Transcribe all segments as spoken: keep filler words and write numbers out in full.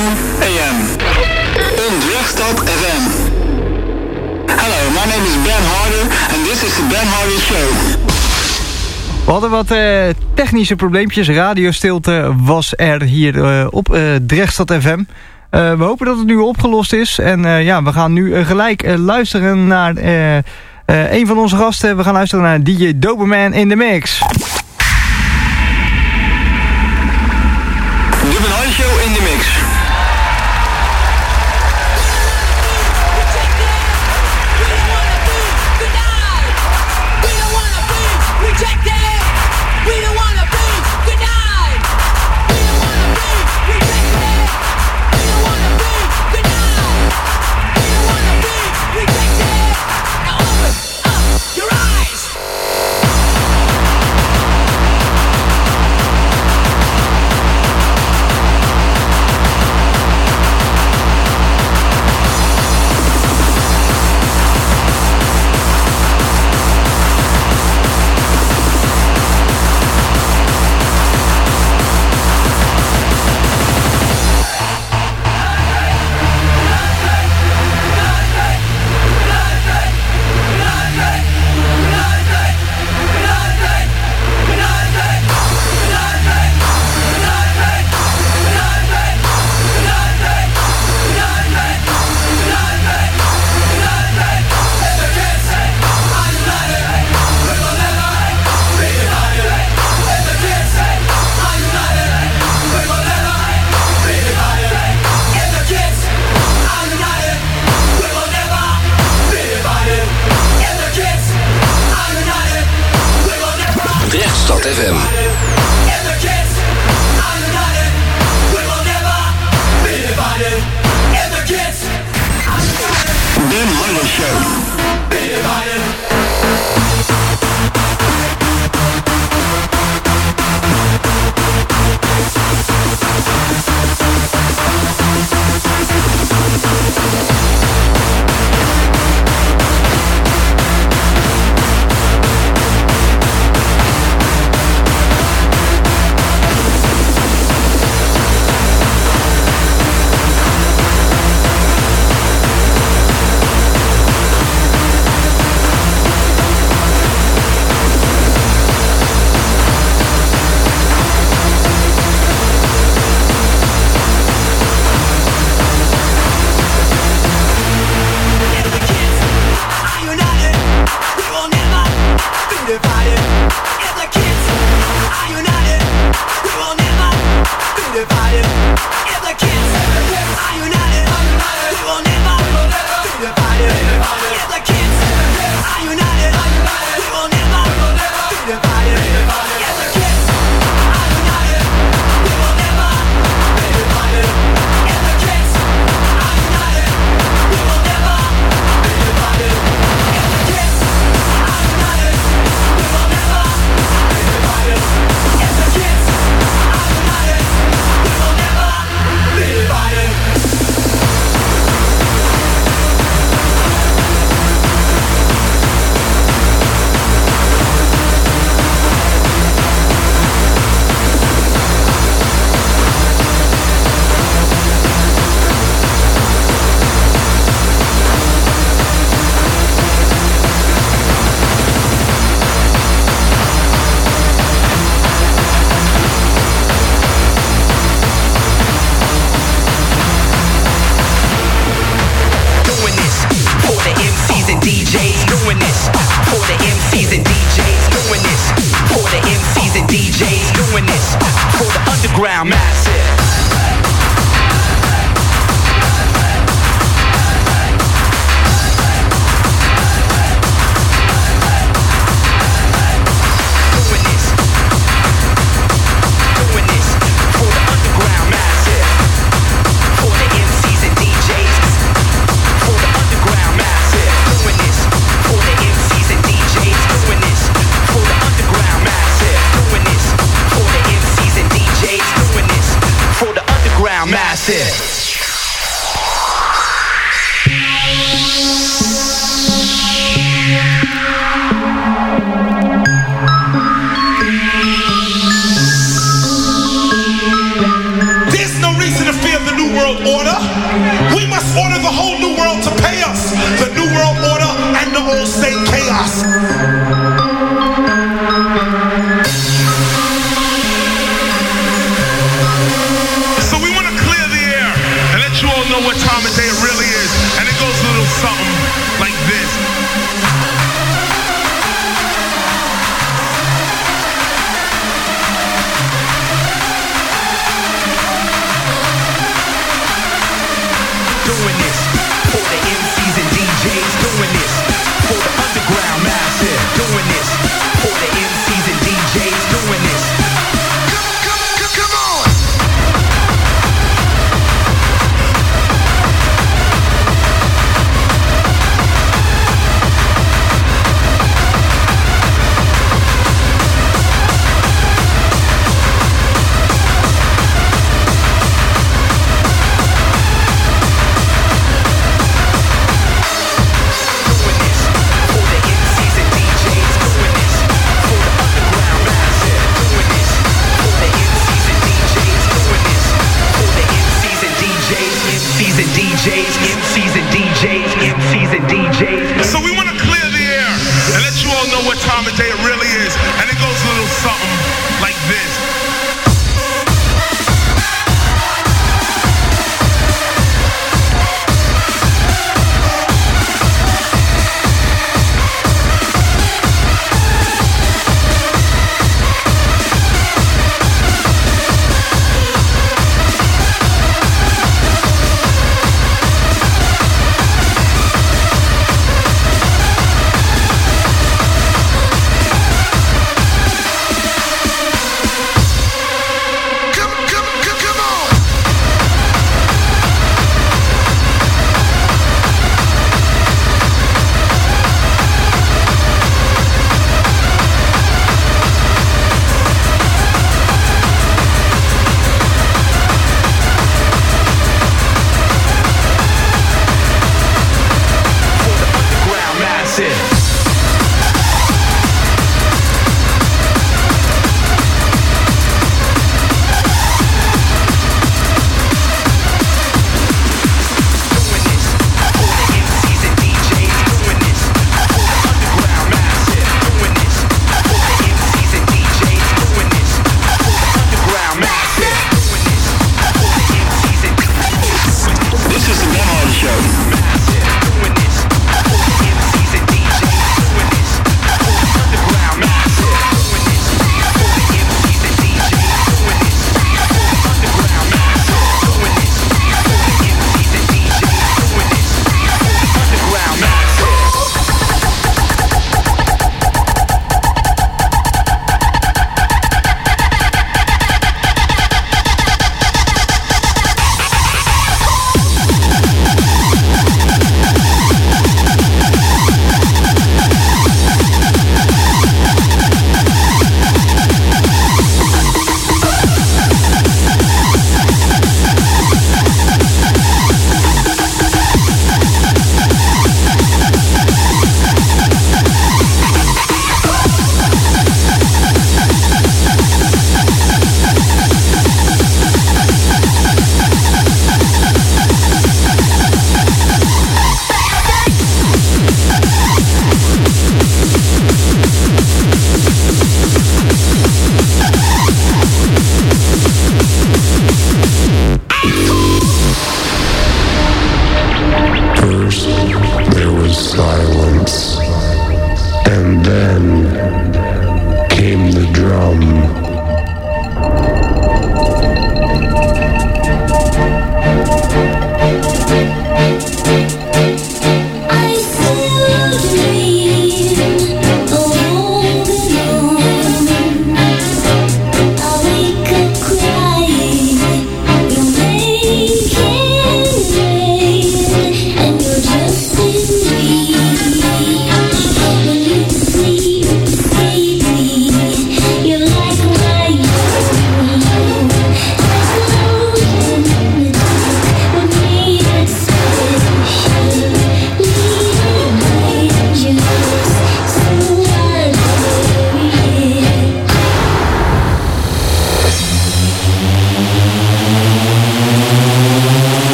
A M. Utrechtstad F M. Hello, my name is Ben Harder and this is the Ben Harder Show. We hadden wat uh, technische probleempjes. Radiostilte was er hier uh, op uh, Drechtstad F M. Uh, we hopen dat het nu opgelost is. En uh, ja, we gaan nu uh, gelijk uh, luisteren naar uh, uh, een van onze gasten. We gaan luisteren naar D J Doberman in the Mix. De Ben Harder Show in de mix.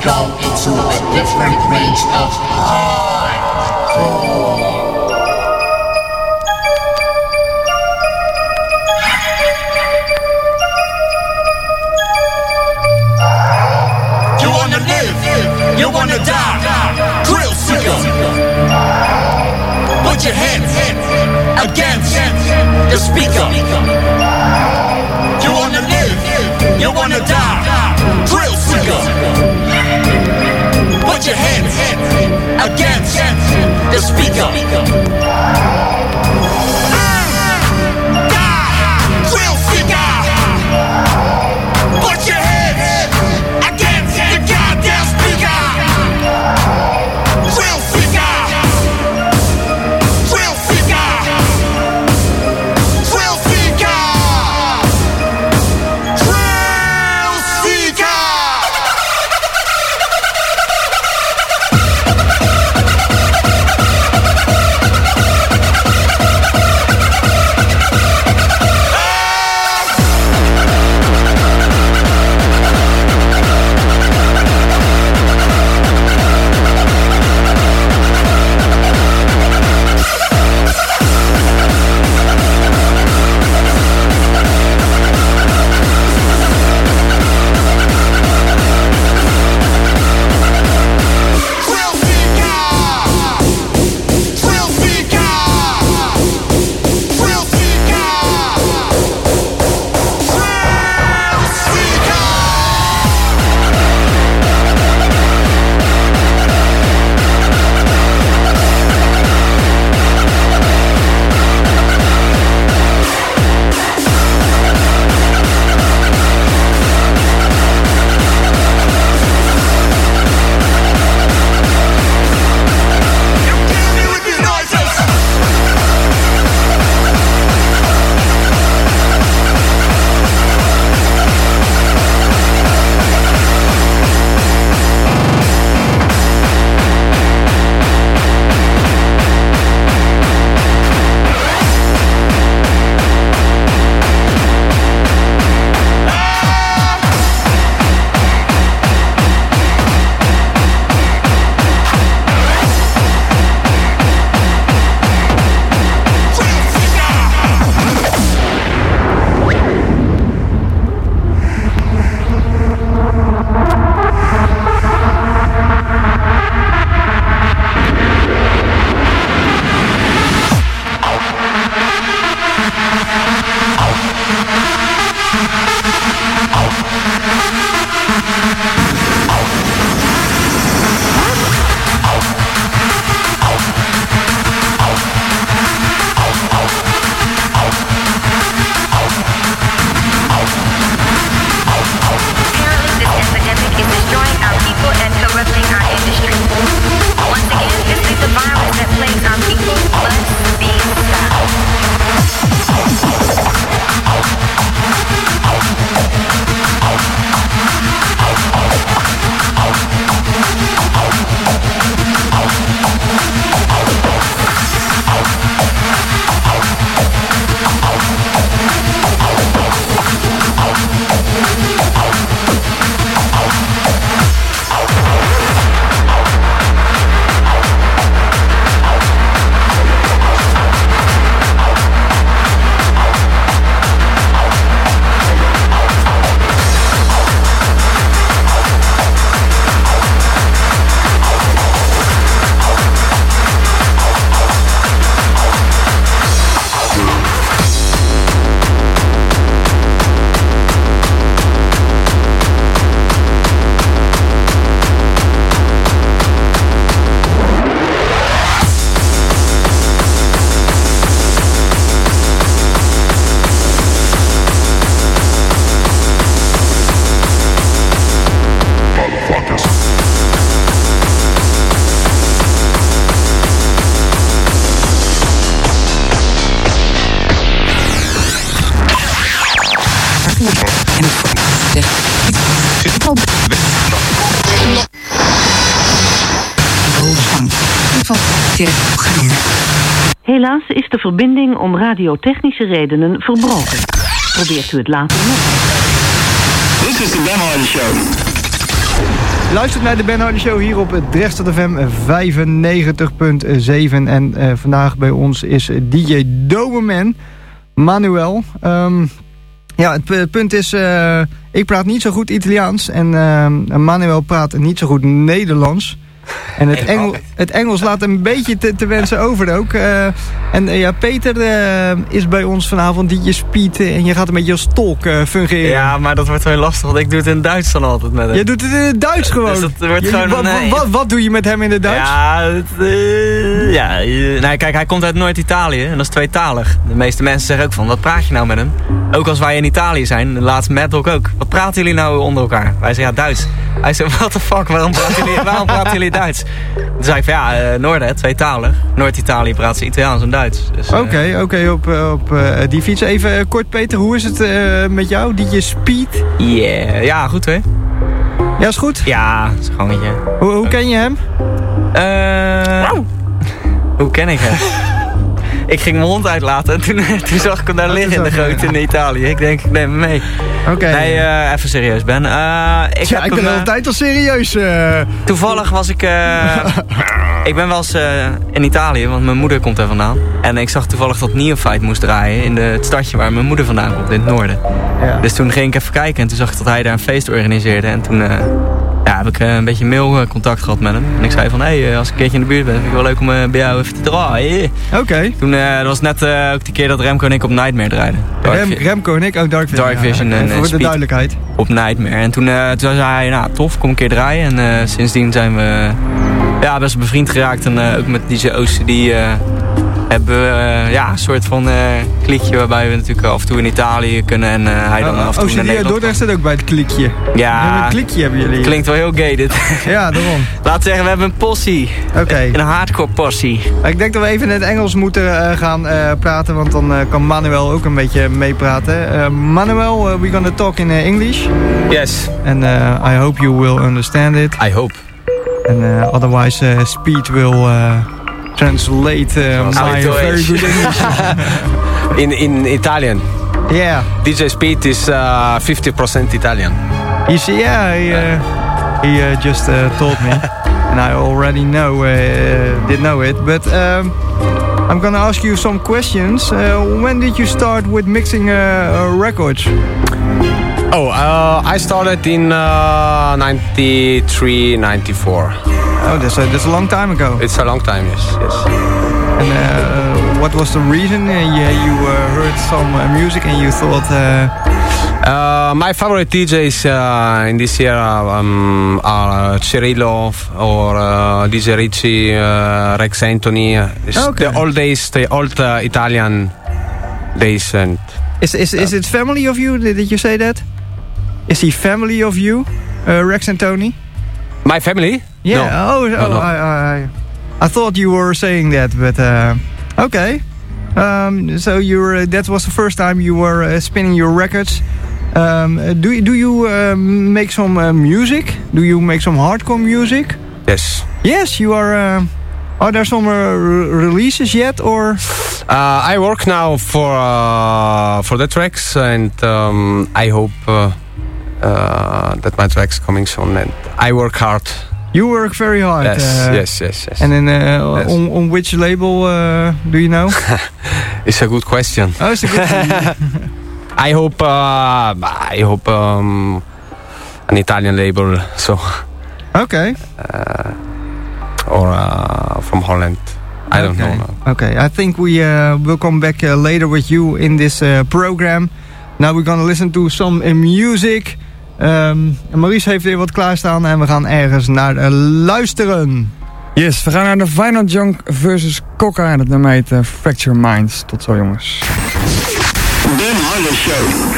go into a different range of hardcore. You wanna live, you wanna die, thrill seeker. Put your hands against the speaker. You wanna live, you wanna die, thrill seeker. Put your hands against the speaker. Thrill seeker. Put your hands against the goddamn speaker. Thrill seeker. Thrill seeker. Thrill seeker. Thrill seeker. Helaas is de verbinding om radiotechnische redenen verbroken. Probeert u het later nog. This is the Ben Hardy Show. luistert naar de Ben Harder Show hier op Drechtstad F M vijfennegentig punt zeven. En uh, vandaag bij ons is D J Doberman, Manuel. Um, ja, het, het punt is, uh, ik praat niet zo goed Italiaans en uh, Manuel praat niet zo goed Nederlands. En het, Engel, het Engels laat een beetje te, te wensen over ook. Uh, en uh, ja, Peter uh, is bij ons vanavond, die je speed uh, en je gaat een beetje als tolk uh, fungeren. Ja, maar dat wordt heel lastig, want ik doe het in Duits dan altijd met hem. Je doet het in het Duits gewoon? Dus dat wordt je, gewoon wat, nee. wat, wat doe je met hem in het Duits? Ja, het, uh, ja uh, nee, kijk, hij komt uit Noord-Italië en dat is tweetalig. De meeste mensen zeggen ook van, wat praat je nou met hem? Ook als wij in Italië zijn, laatst met ook ook. Wat praten jullie nou onder elkaar? Wij zeggen, ja, Duits. Hij zegt, what the fuck, waarom praten jullie, waarom praten jullie Duits? Toen zei ik van, ja, uh, Noorden, tweetalig. Noord-Italië praat ze Italiaans en Duits. Oké, dus, uh, oké, okay, okay, op, op uh, die fiets. Even uh, kort, Peter, hoe is het uh, met jou? Die je speed? Yeah. Ja, goed hè? Ja, is goed? Ja, is gewoon een beetje. Hoe, hoe ken je hem? Uh, wow. Hoe ken ik hem? Ik ging mijn hond uitlaten en toen, toen zag ik hem daar liggen in de goot in Italië. Ik denk, ik neem hem mee. Oké. Okay. Nee, uh, even serieus, Ben. Uh, ik ja, heb ik ben hem, uh, altijd al serieus. Uh... Toevallig was ik... Uh, ik ben wel eens uh, in Italië, want mijn moeder komt daar vandaan. En ik zag toevallig dat Neophyte moest draaien in de, het stadje waar mijn moeder vandaan komt, in het noorden. Ja. Dus toen ging ik even kijken en toen zag ik dat hij daar een feest organiseerde. En toen... Uh, Ja, heb ik uh, een beetje mailcontact gehad met hem. En ik zei van, hé, hey, als ik een keertje in de buurt ben, vind ik wel leuk om uh, bij jou even te draaien. Oké. Okay. Toen, uh, dat was net uh, ook die keer dat Remco en ik op Nightmare draaiden. Rem, Remco en ik? Oh, Dark Vision. Dark Vision ja, en, en voor de duidelijkheid. Op Nightmare. En toen, uh, toen zei hij, nou, tof, kom een keer draaien. En uh, sindsdien zijn we ja, best bevriend geraakt. En uh, ook met D J O C D uh, hebben we uh, ja, een soort van uh, klikje waarbij we natuurlijk af en toe in Italië kunnen en uh, hij dan uh, af en toe oh, naar Nederland. Dordrecht zit ook bij het klikje. Ja, een klikje hebben jullie. Klinkt wel heel gay dit. Ja, daarom. Laat zeggen, we hebben een possie. Oké. Okay. Een hardcore possie. Ik denk dat we even in het Engels moeten uh, gaan uh, praten, want dan uh, kan Manuel ook een beetje meepraten. Uh, Manuel, uh, we're gonna talk in uh, English. Yes. And uh, I hope you will understand it. I hope. And uh, otherwise uh, Speed will... Uh, Translate uh, my very good English. in in Italian. Yeah. D J Speed is uh, fifty percent Italian. You see, yeah, he, uh, he uh, just uh, told me, and I already know, uh, did know it. But um, I'm gonna ask you some questions. Uh, when did you start with mixing uh, uh, records? Oh, uh, I started in uh, ninety-three, ninety-four. Oh, that's a, that's a long time ago. It's a long time, yes, yes. And uh, what was the reason? Uh, you you uh, heard some uh, music and you thought... Uh... Uh, my favorite D Js uh, in this year um, are Cirillo or uh, D J Ricci, uh, Rex Anthony. It's okay. The old days, the old uh, Italian days. And is, is, is it family of you? Did you say that? Is he family of you, uh, Rex and Tony? My family? Yeah. No. Oh, no, oh no. I, I, I thought you were saying that, but uh, okay. Um, so you were, that was the first time you were uh, spinning your records. Um, do you do you uh, make some uh, music? Do you make some hardcore music? Yes. Yes, you are. Uh, are there some uh, re releases yet, or? Uh, I work now for uh, for the tracks, and um, I hope. Uh, Uh, that my track's coming soon, and I work hard. You work very hard. Yes, uh, yes, yes, yes. And in, uh, yes. on, on which label uh, do you know? It's a good question. Oh, it's a good question. I hope, uh, I hope um, an Italian label. So. Okay. Uh, or uh, from Holland. I don't okay. know. No. Okay, I think we uh, will come back uh, later with you in this uh, program. Now we're gonna listen to some uh, music. Um, Maurice heeft weer wat klaarstaan en we gaan ergens naar uh, luisteren. Yes, we gaan naar de Vinyl Junk versus Coca en het nummer heet uh, Fracture Minds. Tot zo, jongens. Ben Harder Show.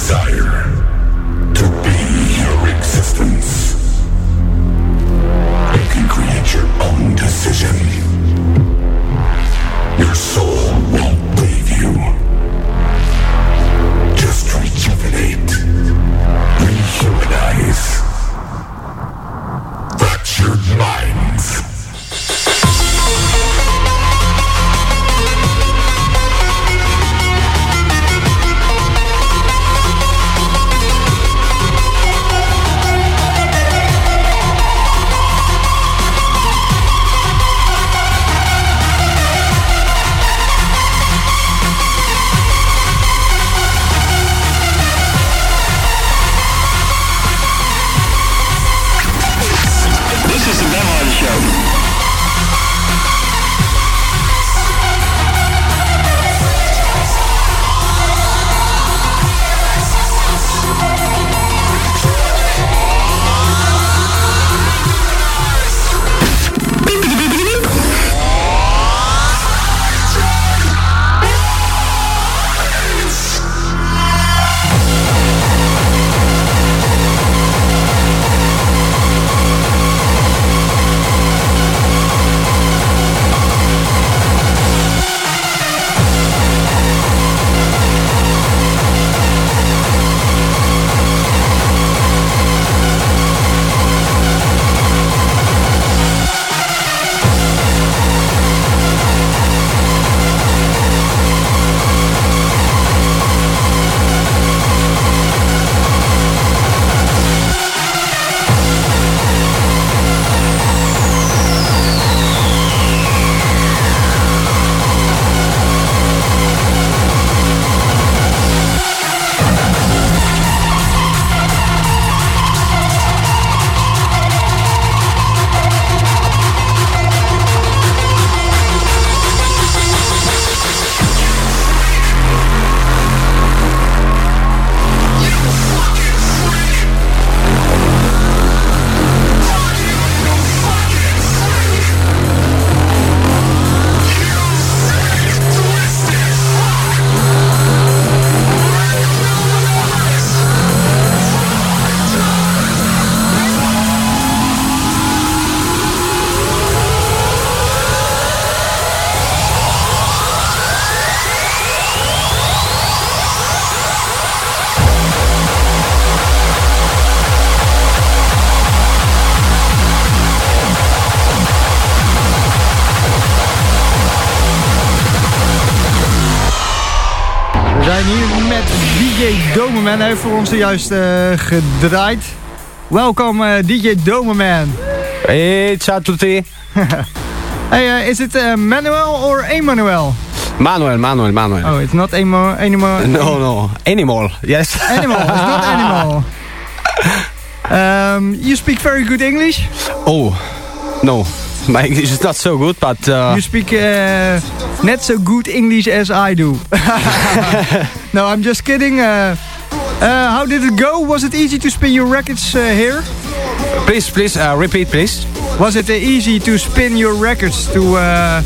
desire to be your existence. You can create your own decision. Your soul won't leave you. Just rejuvenate. Rehumanize. Fractured minds. Doberman heeft voor ons zojuist uh, gedraaid. Welkom uh, D J Doberman. Hey, ciao tutti. Hey, uh, is it uh, Manuel or Emmanuel? Manuel, Manuel, Manuel. Oh, it's not Emo, animal. No, no, animal. Yes. Animal, it's not animal. Um, you speak very good English? Oh, no. My English is not so good, but... Uh... You speak uh, not so good English as I do. No, I'm just kidding. Uh, uh, how did it go? Was it easy to spin your records uh, here? Please, please, uh, repeat, please. Was it uh, easy to spin your records to... Uh,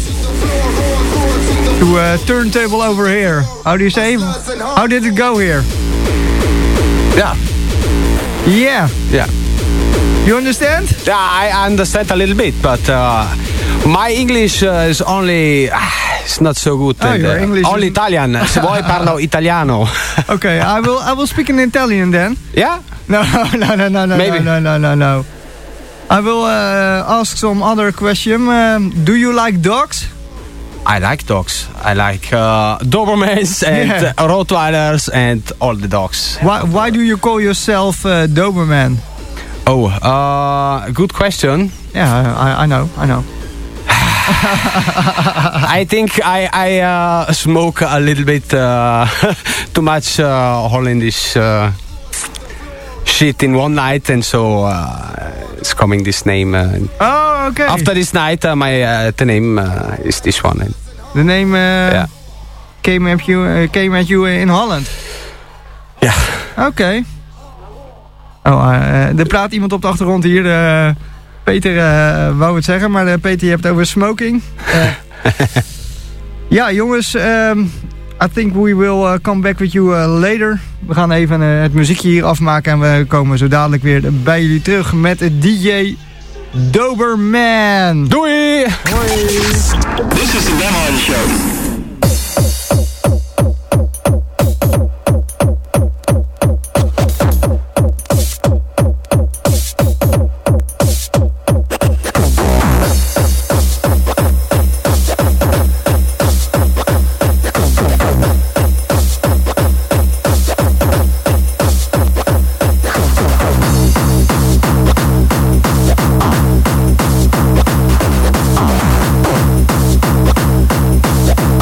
to uh, turntable over here? How do you say? How did it go here? Yeah. Yeah. Yeah. You understand? Yeah, I understand a little bit, but uh, my English uh, is only... Uh, it's not so good. Oh, and, your uh, English only is... Italian. Se vuoi parlo italiano. Okay, I will I will speak in Italian then. Yeah? No, no, no, no, no, Maybe. no, no, no, no. I will uh, ask some other question. Um, do you like dogs? I like dogs. I like uh, Dobermans and Yeah. uh, Rottweilers and all the dogs. Why Why do you call yourself uh, Doberman? Oh, uh, good question. Yeah, I, I know, I know. I think I, I uh, smoke a little bit uh, too much uh, Hollandish uh, shit in one night, and so uh, it's coming this name. Uh, Oh, okay. After this night, uh, my uh, the name uh, is this one. And, The name uh, yeah. came at you uh, came at you in Holland. Ja. Oké. Okay. Oh, uh, er praat iemand op de achtergrond hier. Uh, Peter uh, wou het zeggen, maar uh, Peter, je hebt het over smoking. Uh, ja, jongens. Um, I think we will uh, come back with you uh, later. We gaan even uh, het muziekje hier afmaken en we komen zo dadelijk weer bij jullie terug met D J Doberman. Doei! Hoi! This is the Ben Harder Show. We'll be right back.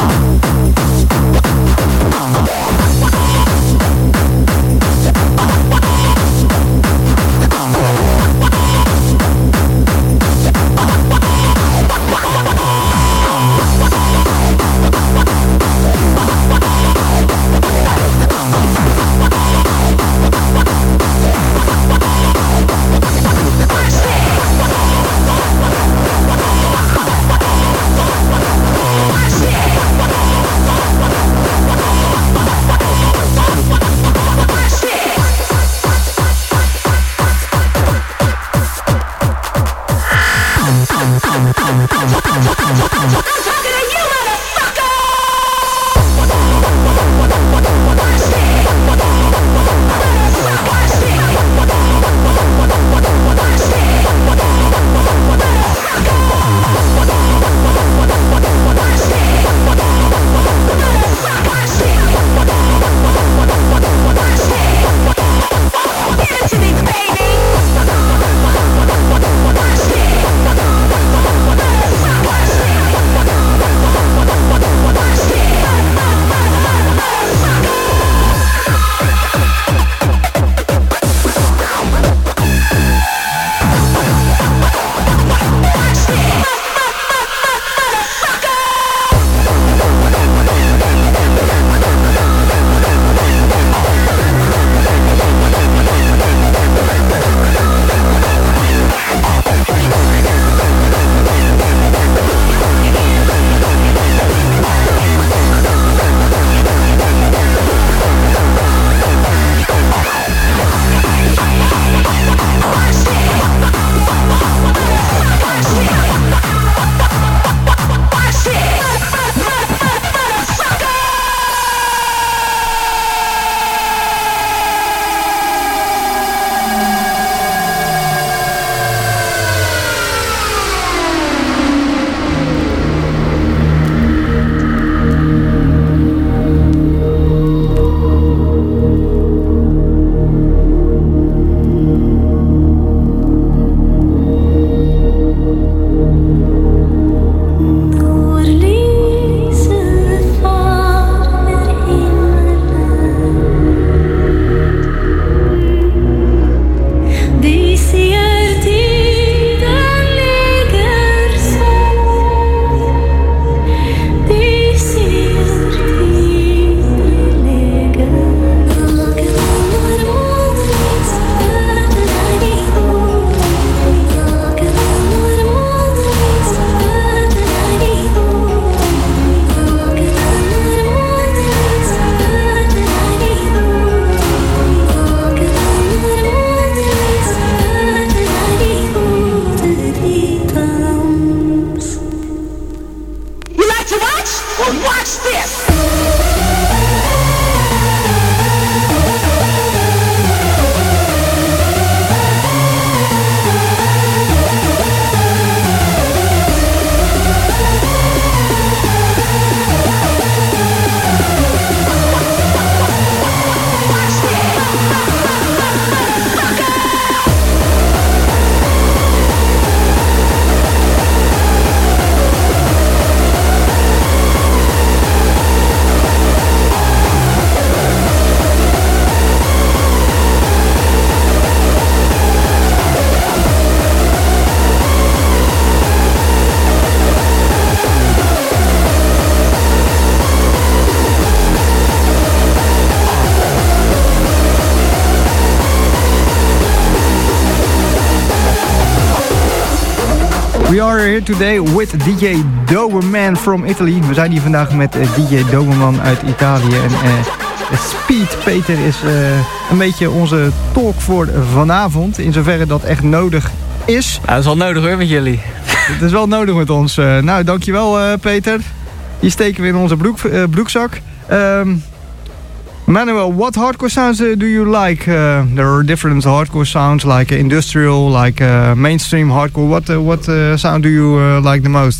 We are here today with D J Doberman from Italy. We zijn hier vandaag met uh, D J Doberman uit Italië. En uh, Speed Peter is uh, een beetje onze talk voor vanavond. In zoverre dat echt nodig is. Ja, dat is wel nodig hoor met jullie. Het is wel nodig met ons. Uh, nou, dankjewel uh, Peter. Die steken we in onze broek, uh, broekzak. Um, Manuel, what hardcore sounds uh, do you like? Uh, there are different hardcore sounds like uh, industrial, like uh, mainstream hardcore. What uh, what uh, sound do you uh, like the most?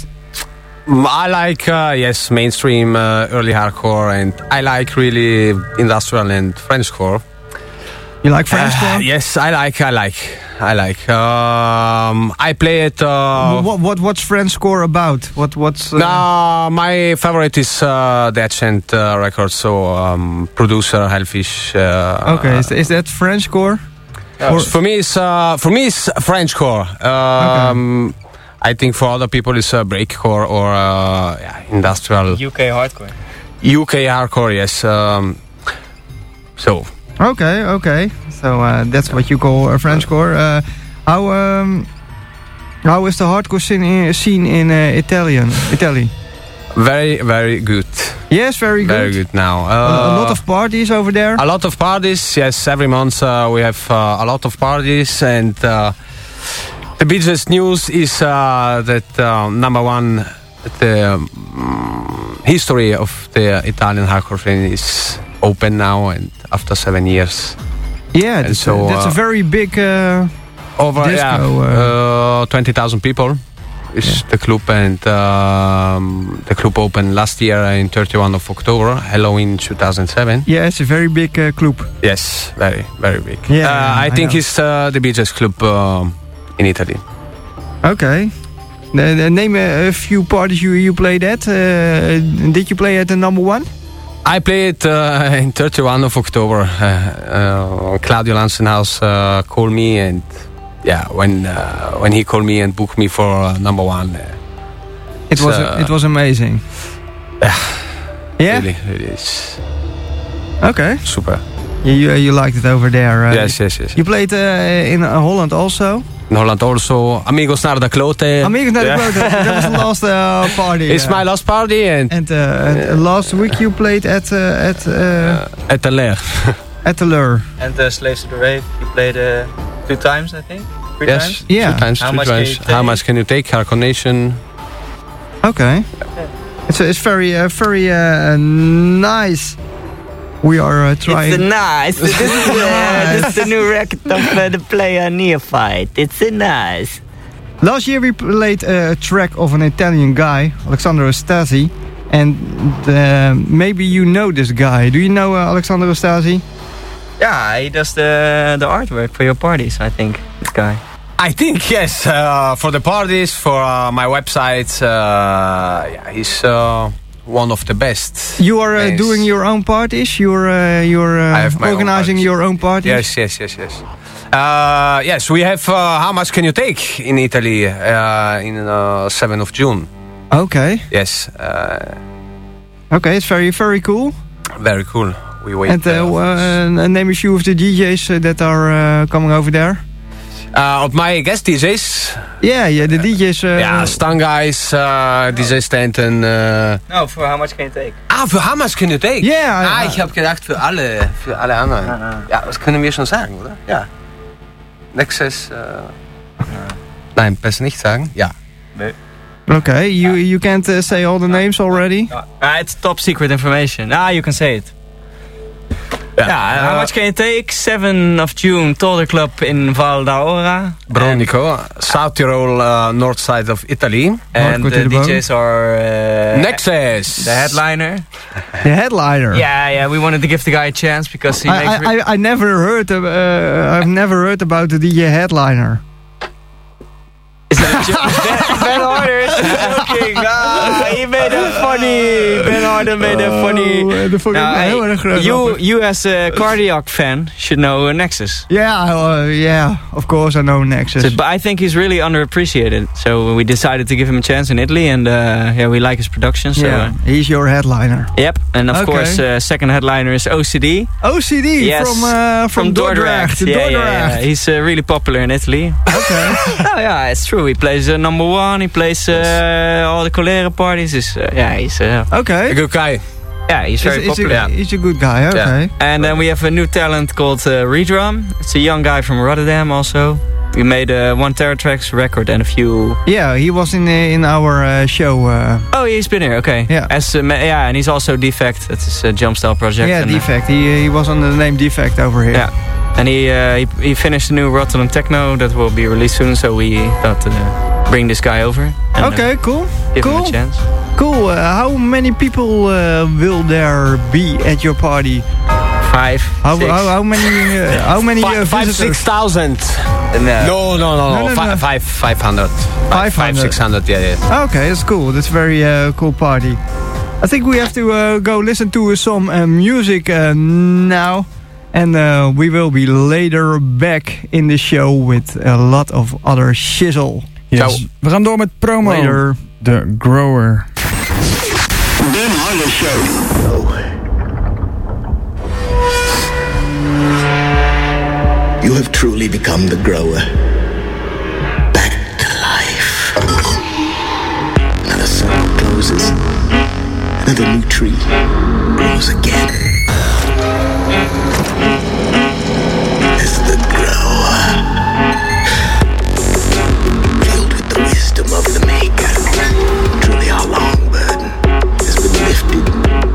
I like, uh, yes, mainstream, uh, early hardcore, and I like really industrial and Frenchcore. You like Frenchcore? Uh, yes, I like, I like, I like. Um, I play it. Uh, what what what's Frenchcore about? What what's? Uh, no, my favorite is uh, the Accent uh, record. So um, producer Hellfish. Uh, okay, is, is that Frenchcore? Or for me, it's uh, for me it's Frenchcore. Um, okay. I think for other people it's uh, breakcore or uh, yeah, industrial. U K hardcore. U K hardcore, yes. Um, so. Okay, okay. So uh, that's what you call a Frenchcore. Uh, how um, how is the hardcore scene in, scene in uh, Italian, Italy? Very, very good. Yes, very good. Very good now. Uh, a, a lot of parties over there. A lot of parties. Yes, every month uh, we have uh, a lot of parties, and uh, the biggest news is uh, that uh, number one, the um, history of the Italian hardcore scene is open now, and after seven years. Yeah, that's, so, that's uh, a very big uh, over disco. Yeah, uh, twenty thousand people is yeah. the club, and um, the club opened last year in thirty-first of October, Halloween two thousand seven. Yeah, it's a very big uh, club. Yes, very, very big. Yeah, uh, I, I think know. it's uh, the biggest club uh, in Italy. Okay. Uh, name a, a few parties you you played at. Uh, did you play at the number one? I played uh, in thirty-first of October. Uh, uh, Claudio Lansenhaus uh, called me, and yeah, when uh, when he called me and booked me for uh, number one, uh, it was uh, it was amazing. Yeah, yeah, really, really is. Okay, super. You you, you liked it over there? Uh, yes, yes, yes. You played uh, in uh, Holland also. In Holland also. Amigos naar de klote. Amigos naar de klote. That was the last uh, party. It's uh, my last party. And, and, uh, and uh, last week you played at... Uh, at uh, at the Lair. At the Lure. And uh, Slaves to the Rave, you played uh, two times, I think? Three yes, times? Yeah. Two times, How three much times. How much can you take? Hardcore Nation. Okay. okay. It's, it's very, uh, very uh, nice. We are uh, trying... It's a nice. This is, uh, this is the new record of uh, the player Neophyte. It's a nice. Last year we played a track of an Italian guy, Alexandro Stasi. And uh, maybe you know this guy. Do you know uh, Alexandro Stasi? Yeah, he does the, the artwork for your parties, I think, this guy. I think, yes. Uh, for the parties, for uh, my website. Uh, yeah, he's... Uh, one of the best. You are uh, doing your own parties? You're uh, you're uh, organizing own your own parties? Yes, yes, yes, yes. Uh, yes, we have uh, How Much Can You Take in Italy uh, in uh, seventh of June. Okay. Yes. Uh, okay, it's very, very cool. Very cool. We wait. And uh, uh, uh, name a few of the D Js uh, that are uh, coming over there. Uh, of my guest D Js? Yeah, yeah, the D Js. Uh, yeah, Stan Guys, uh, D J Stanton. Uh, no, for How Much Can You Take? Ah, für How Much Can You Take? Yeah. Ah, ich habe gedacht für alle, für alle anderen. Ja, ja. ja, das können wir schon sagen, oder? Ja. Nexus. Uh, Nein, besser nicht sagen. Ja. Nee. Okay, you you can't uh, say all the names already? Uh, it's top secret information. Ah, you can say it. Yeah, yeah uh, How Much Can You Take? seventh of June, Toller Club in Val d'Aura. Bronico, South Tyrol, uh, north side of Italy. And the, the D Js are... Uh, Nexus! The headliner. The headliner? Yeah, yeah, we wanted to give the guy a chance because he I, makes... I, I, I never heard, of, uh, I've never heard about the D J headliner. Is that a joke? Ben, Ben Harder is joking. Ah, he made it funny. Ben Harder made it funny. Oh, the fucking uh, you, you as a Cardiac fan should know Nexus. Yeah, uh, yeah, of course I know Nexus. So, but I think he's really underappreciated. So we decided to give him a chance in Italy, and uh, yeah, we like his production. So yeah, he's your headliner. Yep, and of okay. course, uh, second headliner is O C D. O C D yes, from uh, from, from Dordrecht. Dordrecht. Yeah, Dordrecht. yeah, yeah, he's uh, really popular in Italy. Okay. Oh yeah, it's true. He plays uh, number one fun. He plays uh, all the Colera parties. He's, uh, yeah, he's uh, okay. A good guy. Yeah, he's very he's, popular. He's a, he's a good guy. Okay. Yeah. And then we have a new talent called uh, Redrum. It's a young guy from Rotterdam also. We made a one Teratrax record and a few. Yeah, he was in uh, in our uh, show. Uh... Oh, he's been here. Okay. Yeah. As uh, yeah, and he's also Defect. That's his uh, Jumpstyle project. Yeah, and, Defect. Uh, he he was on the name Defect over here. Yeah. And he, uh, he he finished a new Rotterdam Techno that will be released soon. So we thought to uh, bring this guy over. And, okay, uh, cool. Give cool. him a chance. Cool. Uh, how many people uh, will there be at your party? Five. How six. how, how many? Uh, how many? Five, uh, five six thousand. No. No, no, no, no. No, no, Five, no. five, five hundred. Five Five, hundred. six hundred. Yeah, yeah. Okay, that's cool. That's a very uh, cool party. I think we have to uh, go listen to some uh, music uh, now. And uh, we will be later back in the show with a lot of other shizzle. Yes. We gaan door met promo. Later. The Grower. Ben Harder Show. You have truly become the grower. Back to life. Another circle closes. Another new tree grows again. As the grower. Filled with the wisdom of the maker. Truly our long burden has been lifted.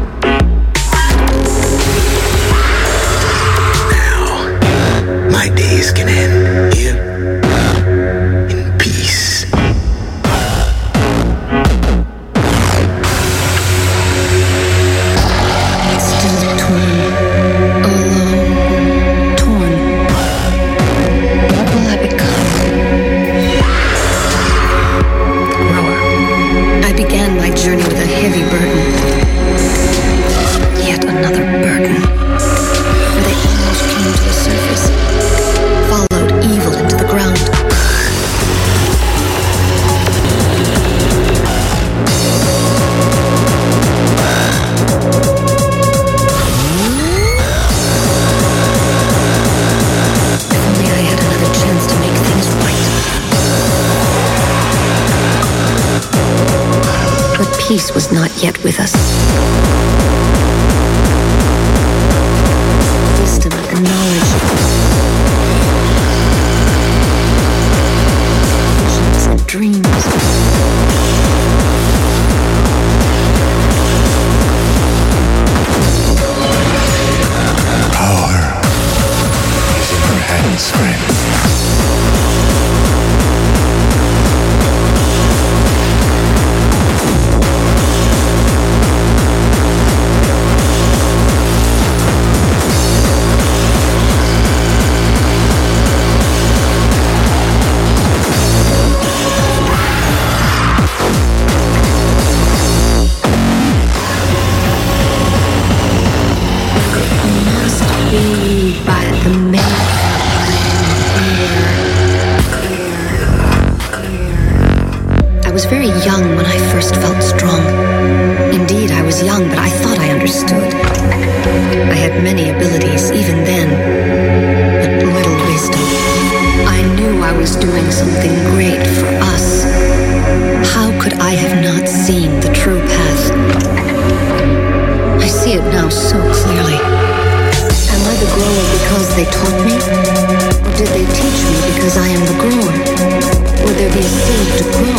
My days can end here in peace. Still torn, alone, torn. What will I become? Grower. I began my journey with a heavy burden. Yet another burden. For they almost came to the surface. Followed evil into the ground. If only I had another chance to make things right. But peace was not yet with us. Wisdom and knowledge. And dreams. Power is in her hands, friend. By the man. I was very young when I first felt strong. Indeed, I was young, but I thought I understood. I had many abilities, even then, but little wisdom. I knew I was doing something great for us. How could I have not seen the true path? I see it now so clearly. Am I the grower because they taught me? Or did they teach me because I am the grower? Would there be a seed to grow?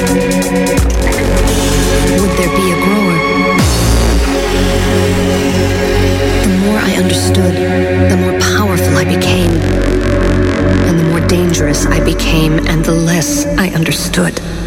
Would there be a grower? The more I understood, the more powerful I became. And the more dangerous I became, and the less I understood.